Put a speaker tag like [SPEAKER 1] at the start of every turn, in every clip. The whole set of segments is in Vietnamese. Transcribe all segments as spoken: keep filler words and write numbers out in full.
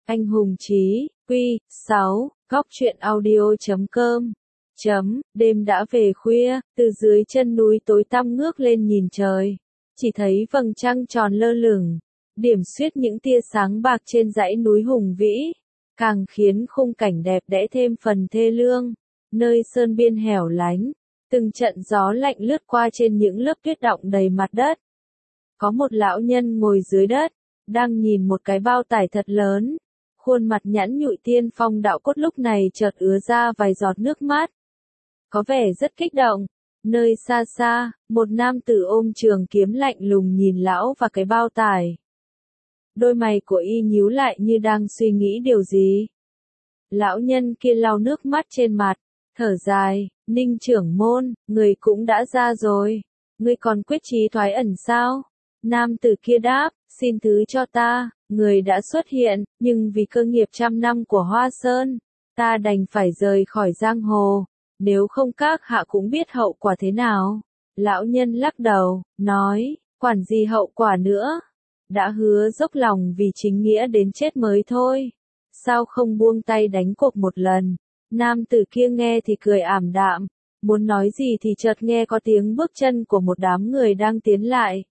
[SPEAKER 1] Anh hùng chí, Quy, sáu, góc truyện audio chấm com. Chấm, đêm đã về khuya, từ dưới chân núi tối tăm ngước lên nhìn trời. Chỉ thấy vầng trăng tròn lơ lửng, điểm xuyết những tia sáng bạc trên dãy núi hùng vĩ, càng khiến khung cảnh đẹp đẽ thêm phần thê lương. Nơi sơn biên hẻo lánh, từng trận gió lạnh lướt qua trên những lớp tuyết đọng đầy mặt đất. Có một lão nhân ngồi dưới đất, đang nhìn một cái bao tải thật lớn. Khuôn mặt nhẵn nhụi tiên phong đạo cốt lúc này chợt ứa ra vài giọt nước mắt. Có vẻ rất kích động. Nơi xa xa, một nam tử ôm trường kiếm lạnh lùng nhìn lão và cái bao tải. Đôi mày của y nhíu lại như đang suy nghĩ điều gì. Lão nhân kia lau nước mắt trên mặt, thở dài, Ninh trưởng môn, người cũng đã ra rồi. Ngươi còn quyết chí thoái ẩn sao? Nam tử kia đáp, xin thứ cho ta, người đã xuất hiện, nhưng vì cơ nghiệp trăm năm của Hoa Sơn, ta đành phải rời khỏi giang hồ, nếu không các hạ cũng biết hậu quả thế nào. Lão nhân lắc đầu, nói, quản gì hậu quả nữa, đã hứa dốc lòng vì chính nghĩa đến chết mới thôi, sao không buông tay đánh cuộc một lần. Nam tử kia nghe thì cười ảm đạm, muốn nói gì thì chợt nghe có tiếng bước chân của một đám người đang tiến lại.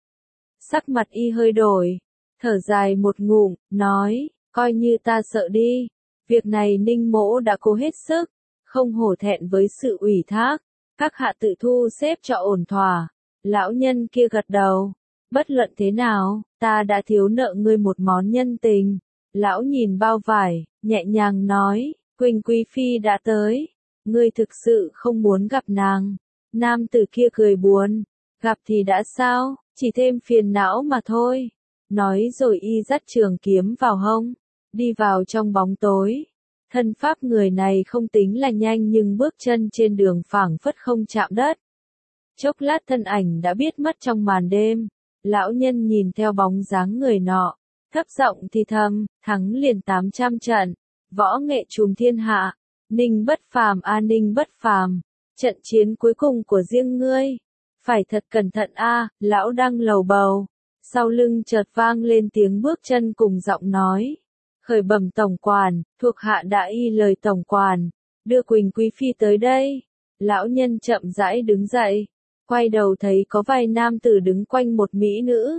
[SPEAKER 1] Sắc mặt y hơi đổi, thở dài một ngụm, nói, coi như ta sợ đi, việc này Ninh mỗ đã cố hết sức, không hổ thẹn với sự ủy thác, các hạ tự thu xếp cho ổn thỏa. Lão nhân kia gật đầu, bất luận thế nào, ta đã thiếu nợ ngươi một món nhân tình. Lão nhìn bao vải, nhẹ nhàng nói, Quỳnh Quý Phi đã tới, ngươi thực sự không muốn gặp nàng. Nam tử kia cười buồn, gặp thì đã sao, chỉ thêm phiền não mà thôi. Nói rồi y dắt trường kiếm vào hông, đi vào trong bóng tối. Thân pháp người này không tính là nhanh nhưng bước chân trên đường phảng phất không chạm đất. Chốc lát thân ảnh đã biết mất trong màn đêm. Lão nhân nhìn theo bóng dáng người nọ, thấp giọng thì thầm, thắng liền tám trăm trận, võ nghệ trùm thiên hạ, Ninh bất phàm a Ninh bất phàm, trận chiến cuối cùng của riêng ngươi, phải thật cẩn thận a. Lão đang lầu bầu, sau lưng chợt vang lên tiếng bước chân cùng giọng nói, khởi bẩm tổng quản, thuộc hạ đã y lời tổng quản, đưa Quỳnh Quý Phi tới đây. Lão nhân chậm rãi đứng dậy, quay đầu thấy có vài nam tử đứng quanh một mỹ nữ.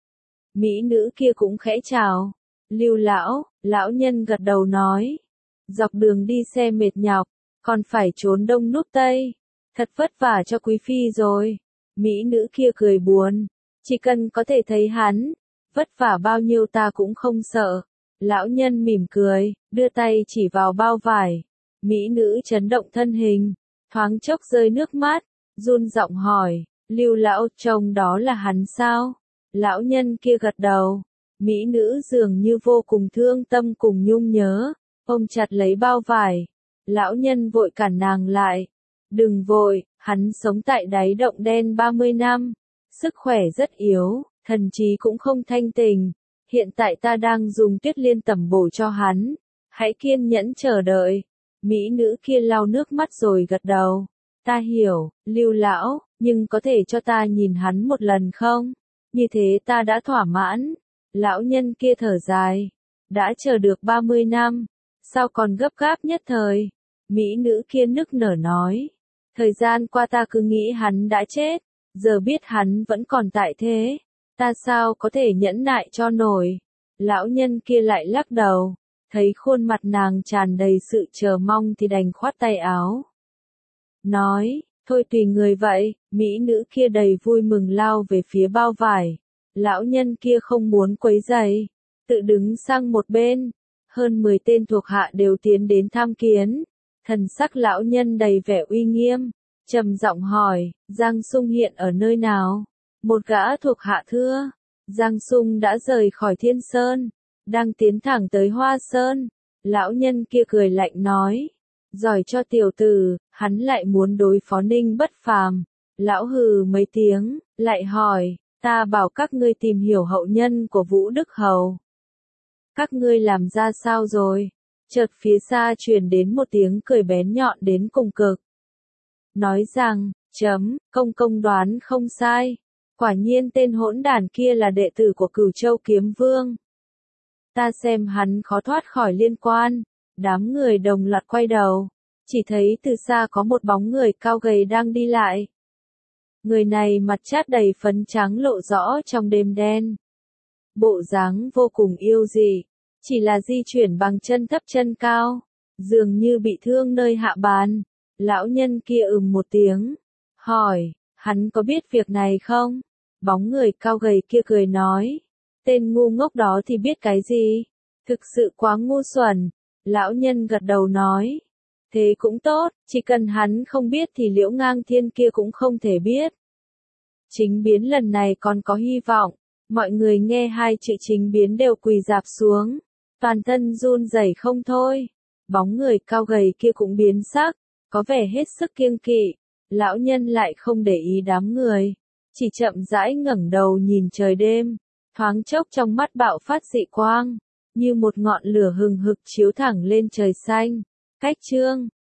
[SPEAKER 1] Mỹ nữ kia cũng khẽ chào, Lưu lão. Lão nhân gật đầu nói, dọc đường đi xe mệt nhọc, còn phải trốn đông núp tây, thật vất vả cho Quý Phi rồi. Mỹ nữ kia cười buồn, chỉ cần có thể thấy hắn, vất vả bao nhiêu ta cũng không sợ. Lão nhân mỉm cười, đưa tay chỉ vào bao vải. Mỹ nữ chấn động thân hình, thoáng chốc rơi nước mắt, run giọng hỏi, Lưu lão, trông đó là hắn sao? Lão nhân kia gật đầu. Mỹ nữ dường như vô cùng thương tâm cùng nhung nhớ, ôm chặt lấy bao vải. Lão nhân vội cản nàng lại. Đừng vội, hắn sống tại đáy động đen ba mươi năm, sức khỏe rất yếu, thần trí cũng không thanh tình. Hiện tại ta đang dùng tuyết liên tẩm bổ cho hắn, hãy kiên nhẫn chờ đợi. Mỹ nữ kia lau nước mắt rồi gật đầu. Ta hiểu, Lưu lão, nhưng có thể cho ta nhìn hắn một lần không? Như thế ta đã thỏa mãn. Lão nhân kia thở dài, đã chờ được ba mươi năm, sao còn gấp gáp nhất thời? Mỹ nữ kia nức nở nói, thời gian qua ta cứ nghĩ hắn đã chết, giờ biết hắn vẫn còn tại thế, ta sao có thể nhẫn nại cho nổi. Lão nhân kia lại lắc đầu, thấy khuôn mặt nàng tràn đầy sự chờ mong thì đành khoát tay áo. Nói, thôi tùy người vậy. Mỹ nữ kia đầy vui mừng lao về phía bao vải. Lão nhân kia không muốn quấy rầy, tự đứng sang một bên. Hơn mười tên thuộc hạ đều tiến đến tham kiến. Thần sắc lão nhân đầy vẻ uy nghiêm, trầm giọng hỏi, Giang Sung hiện ở nơi nào? Một gã thuộc hạ thưa, Giang Sung đã rời khỏi Thiên Sơn, đang tiến thẳng tới Hoa Sơn. Lão nhân kia cười lạnh nói, giỏi cho tiểu tử, hắn lại muốn đối phó Ninh bất phàm. Lão hừ mấy tiếng, lại hỏi, ta bảo các ngươi tìm hiểu hậu nhân của Vũ Đức Hầu. Các ngươi làm ra sao rồi? Chợt phía xa truyền đến một tiếng cười bén nhọn đến cùng cực. Nói rằng, chấm, công công đoán không sai. Quả nhiên tên hỗn đản kia là đệ tử của Cửu Châu Kiếm Vương. Ta xem hắn khó thoát khỏi liên quan. Đám người đồng loạt quay đầu. Chỉ thấy từ xa có một bóng người cao gầy đang đi lại. Người này mặt chát đầy phấn trắng lộ rõ trong đêm đen. Bộ dáng vô cùng yêu dị. Chỉ là di chuyển bằng chân thấp chân cao. Dường như bị thương nơi hạ bàn. Lão nhân kia ừm một tiếng. Hỏi, hắn có biết việc này không? Bóng người cao gầy kia cười nói. Tên ngu ngốc đó thì biết cái gì? Thực sự quá ngu xuẩn. Lão nhân gật đầu nói. Thế cũng tốt, chỉ cần hắn không biết thì Liễu Ngang Thiên kia cũng không thể biết. Chính biến lần này còn có hy vọng. Mọi người nghe hai chữ chính biến đều quỳ rạp xuống. Toàn thân run rẩy không thôi. Bóng người cao gầy kia cũng biến sắc. Có vẻ hết sức kiêng kỵ. Lão nhân lại không để ý đám người. Chỉ chậm rãi ngẩng đầu nhìn trời đêm. Thoáng chốc trong mắt bạo phát dị quang. Như một ngọn lửa hừng hực chiếu thẳng lên trời xanh. Cách chương